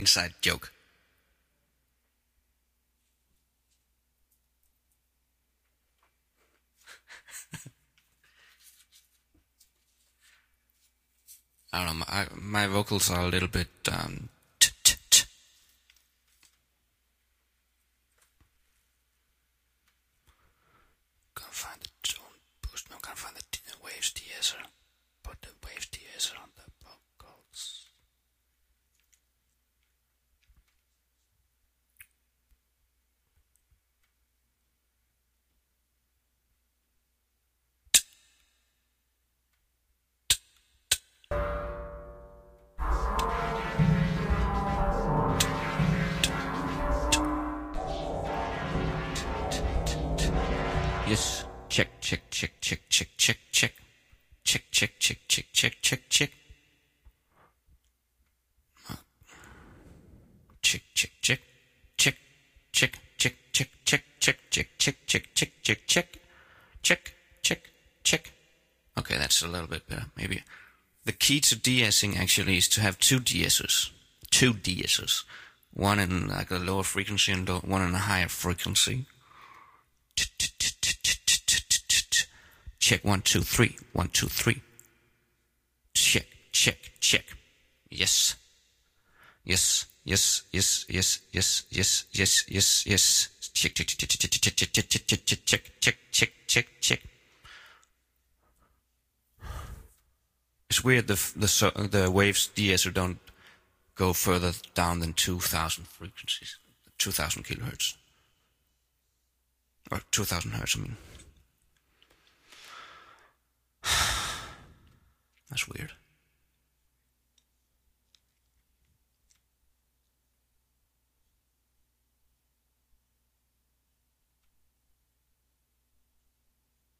Inside joke. I don't know. My vocals are a little bit Can't find the tone boost. No, can't find the waves de-esser. Put the waves de-esser on the vocals. Yes. Check, check, check, check, check, check, check. Check, check, check, check, check, check, check. Check, check, check. Check, check, check, check, check, check, check, check, check, check, check, check. Check, check, check. Okay, that's a little bit better, maybe. The key to de-essing actually is to have two de-essers. Two de-essers. One in like a lower frequency and one in a higher frequency. Check 1, 2, 3. 1, 2, 3. Check, check, check. Yes. Yes, yes, yes, yes, yes, yes, yes, yes, yes. Check, check, check, check, check, check, check, check, check, check, check, check, check, check. It's weird the waves de-esser don't go further down than 2,000 frequencies. 2,000 kilohertz. Or 2,000 hertz, I mean. That's weird.